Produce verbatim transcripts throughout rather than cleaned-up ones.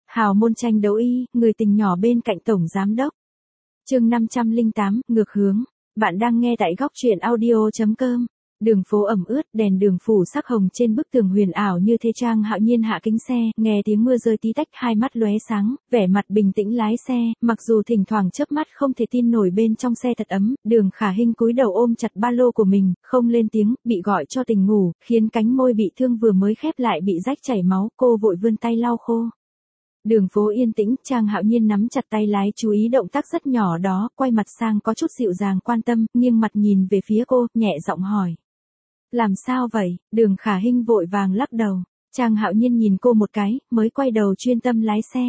Hào môn tranh đấu y, người tình nhỏ bên cạnh tổng giám đốc. Chương năm trăm lẻ tám, ngược hướng. Bạn đang nghe tại góc truyện audio chấm com. Đường phố ẩm ướt, đèn đường phủ sắc hồng trên bức tường huyền ảo như thế. Trang Hạo Nhiên hạ kính xe, nghe tiếng mưa rơi tí tách, hai mắt lóe sáng, vẻ mặt bình tĩnh lái xe, mặc dù thỉnh thoảng chớp mắt không thể tin nổi bên trong xe thật ấm. Đường Khả Hinh cúi đầu ôm chặt ba lô của mình, không lên tiếng, bị gọi cho tỉnh ngủ, khiến cánh môi bị thương vừa mới khép lại bị rách chảy máu, cô vội vươn tay lau khô. Đường phố yên tĩnh, Trang Hạo Nhiên nắm chặt tay lái, chú ý động tác rất nhỏ đó, quay mặt sang có chút dịu dàng quan tâm, nghiêng mặt nhìn về phía cô, nhẹ giọng hỏi. Làm sao vậy? Đường Khả Hinh vội vàng lắc đầu. Trang Hạo Nhiên nhìn cô một cái, mới quay đầu chuyên tâm lái xe.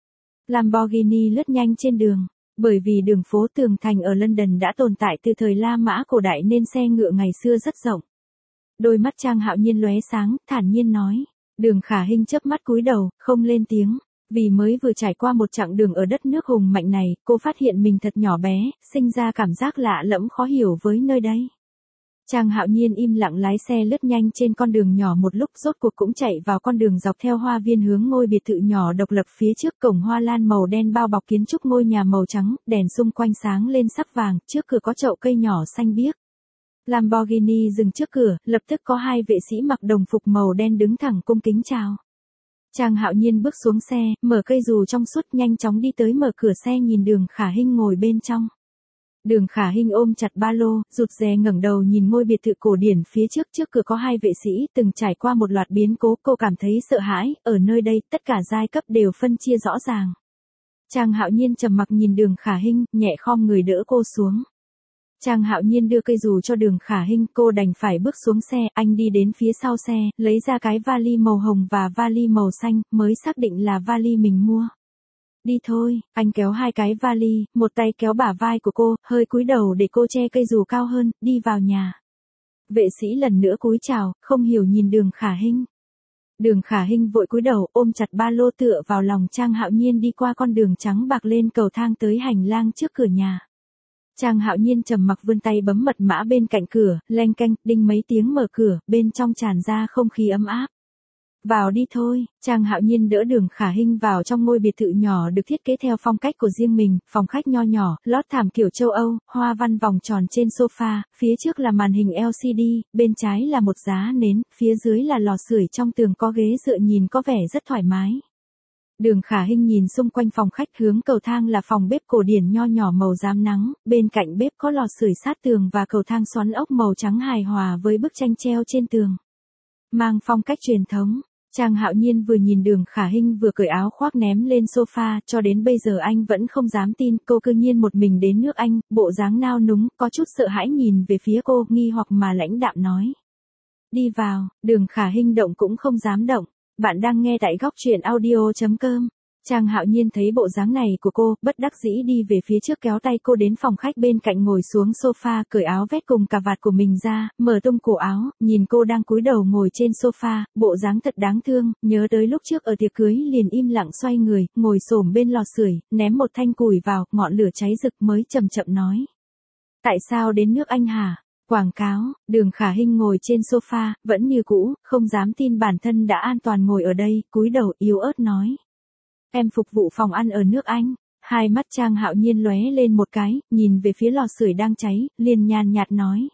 Lamborghini lướt nhanh trên đường. Bởi vì đường phố tường thành ở London đã tồn tại từ thời La Mã cổ đại nên xe ngựa ngày xưa rất rộng. Đôi mắt Trang Hạo Nhiên lóe sáng, thản nhiên nói. Đường Khả Hinh chớp mắt cúi đầu, không lên tiếng. Vì mới vừa trải qua một chặng đường ở đất nước hùng mạnh này, cô phát hiện mình thật nhỏ bé, sinh ra cảm giác lạ lẫm khó hiểu với nơi đây. Trang Hạo Nhiên im lặng lái xe lướt nhanh trên con đường nhỏ một lúc, rốt cuộc cũng chạy vào con đường dọc theo hoa viên hướng ngôi biệt thự nhỏ độc lập phía trước. Cổng hoa lan màu đen bao bọc kiến trúc ngôi nhà màu trắng, đèn xung quanh sáng lên sắc vàng, trước cửa có chậu cây nhỏ xanh biếc. Lamborghini dừng trước cửa, lập tức có hai vệ sĩ mặc đồng phục màu đen đứng thẳng cung kính chào. Trang Hạo Nhiên bước xuống xe, mở cây dù trong suốt, nhanh chóng đi tới mở cửa xe, nhìn Đường Khả Hinh ngồi bên trong. Đường Khả Hinh ôm chặt ba lô, rụt rè ngẩng đầu nhìn ngôi biệt thự cổ điển phía trước. Trước cửa có hai vệ sĩ từng trải qua một loạt biến cố, cô cảm thấy sợ hãi, ở nơi đây tất cả giai cấp đều phân chia rõ ràng. Trang Hạo Nhiên trầm mặc nhìn Đường Khả Hinh, nhẹ khom người đỡ cô xuống. Trang Hạo Nhiên đưa cây dù cho Đường Khả Hinh, cô đành phải bước xuống xe. Anh đi đến phía sau xe, lấy ra cái vali màu hồng và vali màu xanh, mới xác định là vali mình mua. Đi thôi, anh kéo hai cái vali, một tay kéo bả vai của cô, hơi cúi đầu để cô che cây dù cao hơn, đi vào nhà. Vệ sĩ lần nữa cúi chào, không hiểu nhìn Đường Khả Hinh. Đường Khả Hinh vội cúi đầu, ôm chặt ba lô tựa vào lòng Trang Hạo Nhiên, đi qua con đường trắng bạc lên cầu thang tới hành lang trước cửa nhà. Trang Hạo Nhiên trầm mặc vươn tay bấm mật mã bên cạnh cửa, leng keng, đinh mấy tiếng mở cửa, bên trong tràn ra không khí ấm áp. Vào đi thôi. Trang Hạo Nhiên đỡ Đường Khả Hinh vào trong ngôi biệt thự nhỏ được thiết kế theo phong cách của riêng mình, phòng khách nho nhỏ, lót thảm kiểu châu Âu, hoa văn vòng tròn trên sofa, phía trước là màn hình L C D, bên trái là một giá nến, phía dưới là lò sưởi, trong tường có ghế dựa nhìn có vẻ rất thoải mái. Đường Khả Hinh nhìn xung quanh phòng khách, hướng cầu thang là phòng bếp cổ điển nho nhỏ màu rám nắng, bên cạnh bếp có lò sưởi sát tường và cầu thang xoắn ốc màu trắng hài hòa với bức tranh treo trên tường. Mang phong cách truyền thống. Trang Hạo Nhiên vừa nhìn Đường Khả Hinh vừa cởi áo khoác ném lên sofa, cho đến bây giờ anh vẫn không dám tin cô cư nhiên một mình đến nước Anh, bộ dáng nao núng, có chút sợ hãi nhìn về phía cô, nghi hoặc mà lãnh đạm nói. Đi vào. Đường Khả Hinh động cũng không dám động. Bạn đang nghe tại góc truyện audio chấm com. Trang Hạo Nhiên thấy bộ dáng này của cô, bất đắc dĩ đi về phía trước, kéo tay cô đến phòng khách bên cạnh, ngồi xuống sofa, cởi áo vest cùng cà vạt của mình ra, mở tung cổ áo, nhìn cô đang cúi đầu ngồi trên sofa, bộ dáng thật đáng thương, nhớ tới lúc trước ở tiệc cưới, liền im lặng xoay người, ngồi xổm bên lò sưởi, ném một thanh củi vào, ngọn lửa cháy rực mới chậm chậm nói. Tại sao đến nước Anh hả? Quảng cáo. Đường Khả Hinh ngồi trên sofa, vẫn như cũ, không dám tin bản thân đã an toàn ngồi ở đây, cúi đầu yếu ớt nói. Em phục vụ phòng ăn ở nước Anh. Hai mắt Trang Hạo Nhiên lóe lên một cái, nhìn về phía lò sưởi đang cháy, liền nhàn nhạt nói.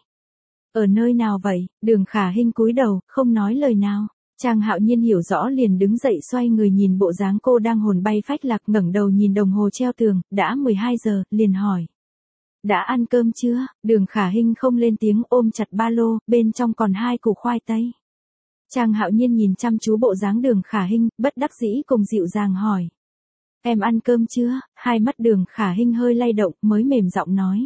Ở nơi nào vậy? Đường Khả Hinh cúi đầu, không nói lời nào. Trang Hạo Nhiên hiểu rõ liền đứng dậy, xoay người nhìn bộ dáng cô đang hồn bay phách lạc, ngẩng đầu nhìn đồng hồ treo tường, đã mười hai giờ, liền hỏi. Đã ăn cơm chưa? Đường Khả Hinh không lên tiếng, ôm chặt ba lô, bên trong còn hai củ khoai tây. Trang Hạo Nhiên nhìn chăm chú bộ dáng Đường Khả Hinh, bất đắc dĩ cùng dịu dàng hỏi. Em ăn cơm chưa? Hai mắt Đường Khả Hinh hơi lay động, mới mềm giọng nói.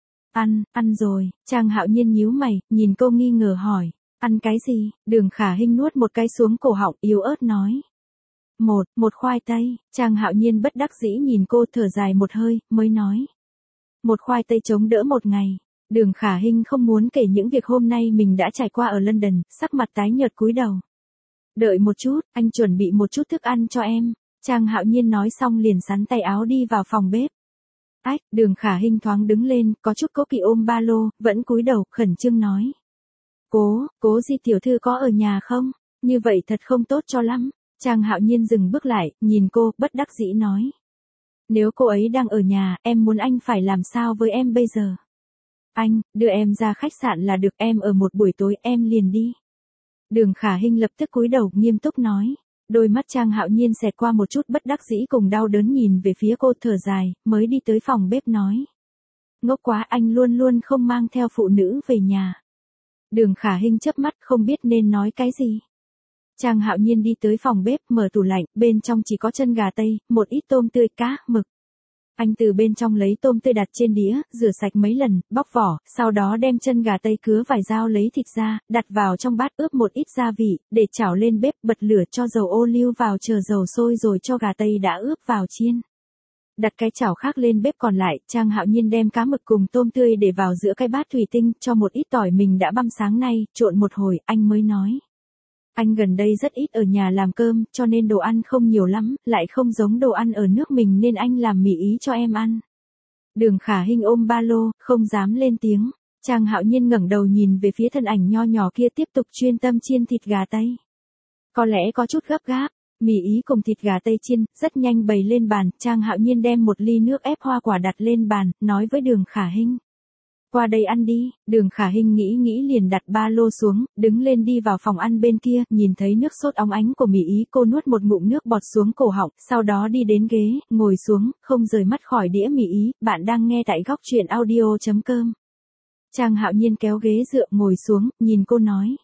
Ăn, ăn rồi. Trang Hạo Nhiên nhíu mày, nhìn cô nghi ngờ hỏi. Ăn cái gì? Đường Khả Hinh nuốt một cái xuống cổ họng, yếu ớt nói. Một, một khoai tây. Trang Hạo Nhiên bất đắc dĩ nhìn cô, thở dài một hơi, mới nói. Một khoai tây chống đỡ một ngày. Đường Khả Hinh không muốn kể những việc hôm nay mình đã trải qua ở London, sắc mặt tái nhợt cúi đầu. Đợi một chút, anh chuẩn bị một chút thức ăn cho em. Trang Hạo Nhiên nói xong liền xắn tay áo đi vào phòng bếp. Ách, Đường Khả Hinh thoáng đứng lên, có chút cố kỵ ôm ba lô, vẫn cúi đầu, khẩn trương nói. Cố, cố Di tiểu thư có ở nhà không? Như vậy thật không tốt cho lắm. Trang Hạo Nhiên dừng bước lại, nhìn cô, bất đắc dĩ nói. Nếu cô ấy đang ở nhà, em muốn anh phải làm sao với em bây giờ? Anh, đưa em ra khách sạn là được, em ở một buổi tối em liền đi. Đường Khả Hinh lập tức cúi đầu, nghiêm túc nói. Đôi mắt Trang Hạo Nhiên xẹt qua một chút bất đắc dĩ cùng đau đớn nhìn về phía cô, thở dài, mới đi tới phòng bếp nói. Ngốc quá, anh luôn luôn không mang theo phụ nữ về nhà. Đường Khả Hinh chớp mắt không biết nên nói cái gì. Trang Hạo Nhiên đi tới phòng bếp, mở tủ lạnh, bên trong chỉ có chân gà tây, một ít tôm tươi, cá, mực. Anh từ bên trong lấy tôm tươi đặt trên đĩa, rửa sạch mấy lần, bóc vỏ, sau đó đem chân gà tây cứa vài dao lấy thịt ra, đặt vào trong bát ướp một ít gia vị, để chảo lên bếp, bật lửa cho dầu ô liu vào, chờ dầu sôi rồi cho gà tây đã ướp vào chiên. Đặt cái chảo khác lên bếp còn lại, Trang Hạo Nhiên đem cá mực cùng tôm tươi để vào giữa cái bát thủy tinh, cho một ít tỏi mình đã băm sáng nay, trộn một hồi, anh mới nói. Anh gần đây rất ít ở nhà làm cơm, cho nên đồ ăn không nhiều lắm, lại không giống đồ ăn ở nước mình nên anh làm mì ý cho em ăn. Đường Khả Hinh ôm ba lô, không dám lên tiếng. Trang Hạo Nhiên ngẩng đầu nhìn về phía thân ảnh nho nhỏ kia tiếp tục chuyên tâm chiên thịt gà tây. Có lẽ có chút gấp gáp, mì ý cùng thịt gà tây chiên, rất nhanh bày lên bàn, Trang Hạo Nhiên đem một ly nước ép hoa quả đặt lên bàn, nói với Đường Khả Hinh. Qua đây ăn đi. Đường Khả Hinh nghĩ nghĩ liền đặt ba lô xuống, đứng lên đi vào phòng ăn bên kia, nhìn thấy nước sốt óng ánh của mì ý, cô nuốt một ngụm nước bọt xuống cổ họng, sau đó đi đến ghế, ngồi xuống, không rời mắt khỏi đĩa mì ý. Bạn đang nghe tại góc truyện audio chấm com. Trang Hạo Nhiên kéo ghế dựa ngồi xuống, nhìn cô nói.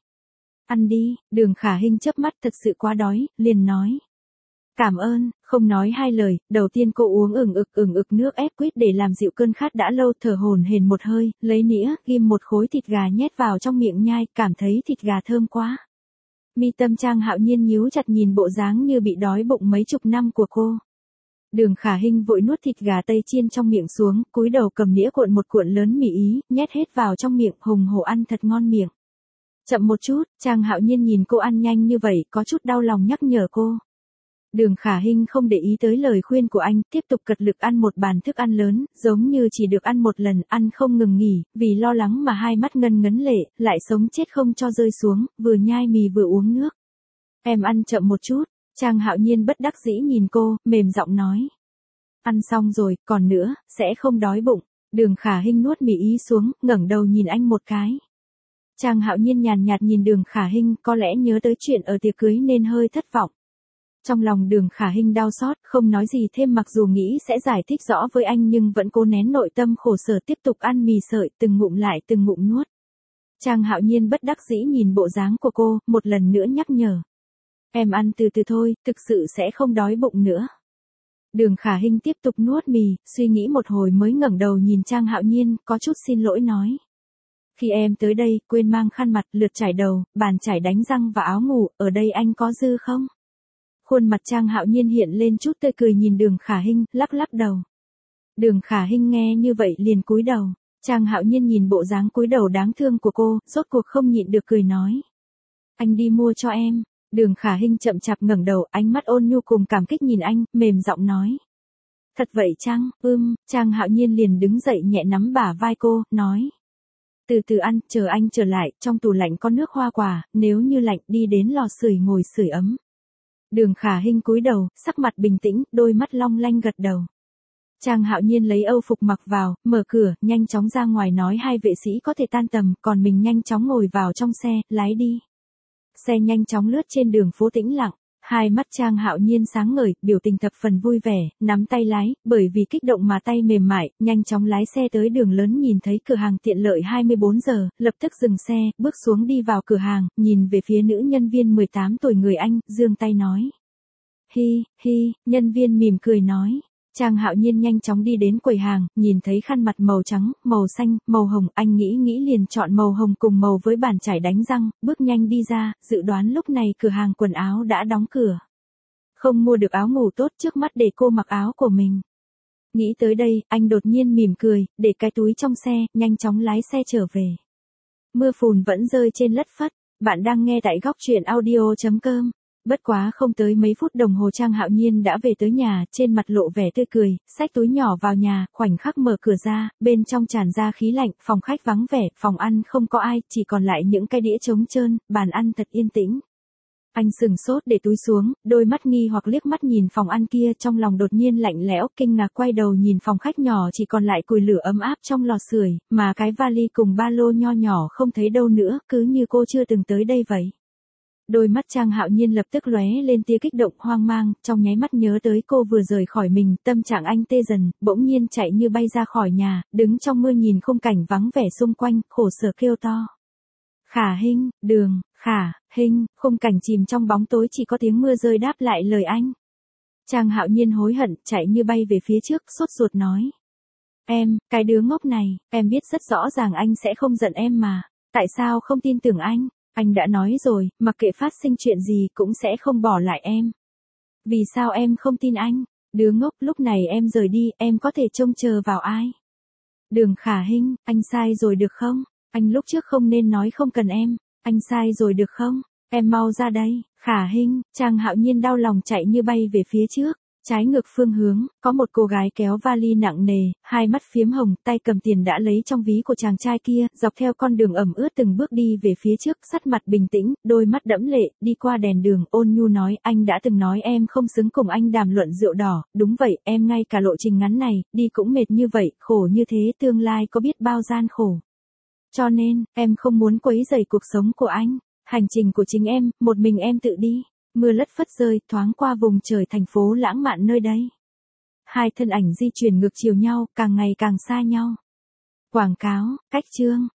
Ăn đi. Đường Khả Hinh chớp mắt, thật sự quá đói, liền nói. Cảm ơn, không nói hai lời, đầu tiên cô uống ửng ực ửng ực nước ép quýt để làm dịu cơn khát đã lâu, thở hổn hển một hơi, lấy nĩa, ghim một khối thịt gà nhét vào trong miệng nhai, cảm thấy thịt gà thơm quá. Mi tâm Trang Hạo Nhiên nhíu chặt nhìn bộ dáng như bị đói bụng mấy chục năm của cô. Đường Khả Hinh vội nuốt thịt gà tây chiên trong miệng xuống, cúi đầu cầm nĩa cuộn một cuộn lớn mì ý, nhét hết vào trong miệng, hùng hổ ăn thật ngon miệng. Chậm một chút, Trang Hạo Nhiên nhìn cô ăn nhanh như vậy, có chút đau lòng nhắc nhở cô. Đường Khả Hinh không để ý tới lời khuyên của anh, tiếp tục cật lực ăn một bàn thức ăn lớn, giống như chỉ được ăn một lần, ăn không ngừng nghỉ, vì lo lắng mà hai mắt ngân ngấn lệ, lại sống chết không cho rơi xuống, vừa nhai mì vừa uống nước. Em ăn chậm một chút. Trang Hạo Nhiên bất đắc dĩ nhìn cô, mềm giọng nói. Ăn xong rồi, còn nữa, sẽ không đói bụng. Đường Khả Hinh nuốt mì ý xuống, ngẩng đầu nhìn anh một cái. Trang Hạo Nhiên nhàn nhạt nhìn Đường Khả Hinh, có lẽ nhớ tới chuyện ở tiệc cưới nên hơi thất vọng. Trong lòng Đường Khả Hinh đau xót, không nói gì thêm, mặc dù nghĩ sẽ giải thích rõ với anh nhưng vẫn cố nén nội tâm khổ sở tiếp tục ăn mì sợi, từng ngụm lại từng ngụm nuốt. Trang Hạo Nhiên bất đắc dĩ nhìn bộ dáng của cô, một lần nữa nhắc nhở. Em ăn từ từ thôi, thực sự sẽ không đói bụng nữa. Đường Khả Hinh tiếp tục nuốt mì, suy nghĩ một hồi mới ngẩng đầu nhìn Trang Hạo Nhiên, có chút xin lỗi nói. Khi em tới đây, quên mang khăn mặt, lượt chải đầu, bàn chải đánh răng và áo ngủ, ở đây anh có dư không? Khuôn mặt Trang Hạo Nhiên hiện lên chút tươi cười nhìn Đường Khả Hinh, lắc lắc đầu. Đường Khả Hinh nghe như vậy liền cúi đầu. Trang Hạo Nhiên nhìn bộ dáng cúi đầu đáng thương của cô, rốt cuộc không nhịn được cười nói. Anh đi mua cho em. Đường Khả Hinh chậm chạp ngẩng đầu, ánh mắt ôn nhu cùng cảm kích nhìn anh, mềm giọng nói. Thật vậy chăng? Ưm, Trang Hạo Nhiên liền đứng dậy nhẹ nắm bả vai cô, nói. Từ từ ăn, chờ anh trở lại, trong tủ lạnh có nước hoa quả, nếu như lạnh đi đến lò sưởi ngồi sưởi ấm. Đường Khả Hinh cúi đầu, sắc mặt bình tĩnh, đôi mắt long lanh gật đầu. Trang Hạo Nhiên lấy âu phục mặc vào, mở cửa, nhanh chóng ra ngoài nói hai vệ sĩ có thể tan tầm, còn mình nhanh chóng ngồi vào trong xe, lái đi. Xe nhanh chóng lướt trên đường phố tĩnh lặng, hai mắt Trang Hạo Nhiên sáng ngời, biểu tình thập phần vui vẻ, nắm tay lái, bởi vì kích động mà tay mềm mại, nhanh chóng lái xe tới đường lớn, nhìn thấy cửa hàng tiện lợi hai mươi bốn giờ, lập tức dừng xe, bước xuống đi vào cửa hàng, nhìn về phía nữ nhân viên mười tám tuổi người Anh, giương tay nói. Hi, hi, nhân viên mỉm cười nói. Trang Hạo Nhiên nhanh chóng đi đến quầy hàng, nhìn thấy khăn mặt màu trắng, màu xanh, màu hồng, anh nghĩ nghĩ liền chọn màu hồng cùng màu với bàn chải đánh răng, bước nhanh đi ra, dự đoán lúc này cửa hàng quần áo đã đóng cửa. Không mua được áo ngủ tốt, trước mắt để cô mặc áo của mình. Nghĩ tới đây, anh đột nhiên mỉm cười, để cái túi trong xe, nhanh chóng lái xe trở về. Mưa phùn vẫn rơi trên lất phất, bạn đang nghe tại góc truyện audio chấm com. Bất quá không tới mấy phút đồng hồ Trang Hạo Nhiên đã về tới nhà, trên mặt lộ vẻ tươi cười, xách túi nhỏ vào nhà, khoảnh khắc mở cửa ra, bên trong tràn ra khí lạnh, phòng khách vắng vẻ, phòng ăn không có ai, chỉ còn lại những cái đĩa trống trơn, bàn ăn thật yên tĩnh. Anh sừng sốt để túi xuống, đôi mắt nghi hoặc liếc mắt nhìn phòng ăn kia, trong lòng đột nhiên lạnh lẽo, kinh ngạc quay đầu nhìn phòng khách nhỏ chỉ còn lại củi lửa ấm áp trong lò sưởi, mà cái vali cùng ba lô nho nhỏ không thấy đâu nữa, cứ như cô chưa từng tới đây vậy. Đôi mắt Trang Hạo Nhiên lập tức lóe lên tia kích động hoang mang, trong nháy mắt nhớ tới cô vừa rời khỏi mình, tâm trạng anh tê dần, bỗng nhiên chạy như bay ra khỏi nhà, đứng trong mưa nhìn khung cảnh vắng vẻ xung quanh, khổ sở kêu to. Khả Hinh, Đường, Khả Hinh, khung cảnh chìm trong bóng tối chỉ có tiếng mưa rơi đáp lại lời anh. Trang Hạo Nhiên hối hận, chạy như bay về phía trước, sốt ruột nói. Em, cái đứa ngốc này, em biết rất rõ ràng anh sẽ không giận em mà, tại sao không tin tưởng anh? Anh đã nói rồi, mặc kệ phát sinh chuyện gì cũng sẽ không bỏ lại em. Vì sao em không tin anh? Đứa ngốc, lúc này em rời đi, em có thể trông chờ vào ai? Đường Khả Hinh, anh sai rồi được không? Anh lúc trước không nên nói không cần em. Anh sai rồi được không? Em mau ra đây. Khả Hinh, Trang Hạo Nhiên đau lòng chạy như bay về phía trước. Trái ngược phương hướng, có một cô gái kéo vali nặng nề, hai mắt phiếm hồng, tay cầm tiền đã lấy trong ví của chàng trai kia, dọc theo con đường ẩm ướt từng bước đi về phía trước, sắc mặt bình tĩnh, đôi mắt đẫm lệ, đi qua đèn đường, ôn nhu nói, anh đã từng nói em không xứng cùng anh đàm luận rượu đỏ, đúng vậy, em ngay cả lộ trình ngắn này, đi cũng mệt như vậy, khổ như thế, tương lai có biết bao gian khổ. Cho nên, em không muốn quấy rầy cuộc sống của anh, hành trình của chính em, một mình em tự đi. Mưa lất phất rơi, thoáng qua vùng trời thành phố lãng mạn nơi đây. Hai thân ảnh di chuyển ngược chiều nhau, càng ngày càng xa nhau. Quảng cáo, cách chương.